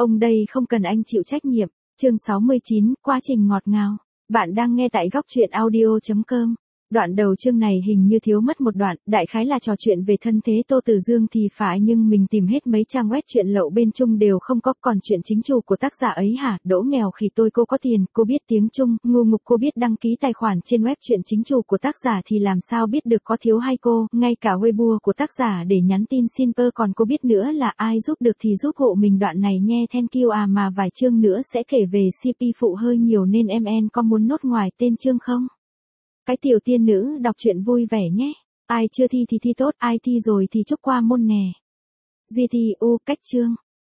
Ông đây không cần anh chịu trách nhiệm. Chương 69, quá trình ngọt ngào. Bạn đang nghe tại góc truyện audio.com. Đoạn đầu chương này hình như thiếu mất một đoạn, đại khái là trò chuyện về thân thế Tô Tử Dương thì phải, nhưng mình tìm hết mấy trang web chuyện lậu bên Trung đều không có, còn chuyện chính chủ của tác giả ấy hả? Đỗ nghèo khi tôi cô có tiền, cô biết tiếng Trung, ngu ngục cô biết đăng ký tài khoản trên web chuyện chính chủ của tác giả thì làm sao biết được có thiếu hay cô, ngay cả Weibo của tác giả để nhắn tin xin pơ còn cô biết nữa, là ai giúp được thì giúp hộ mình. Đoạn này nghe thank you à, mà vài chương nữa sẽ kể về CP phụ hơi nhiều nên em có muốn nốt ngoài tên chương không? Cái tiểu tiên nữ đọc truyện vui vẻ nhé. Ai chưa thi thì thi tốt, ai thi rồi thì chúc qua môn nè. GTU cách chương.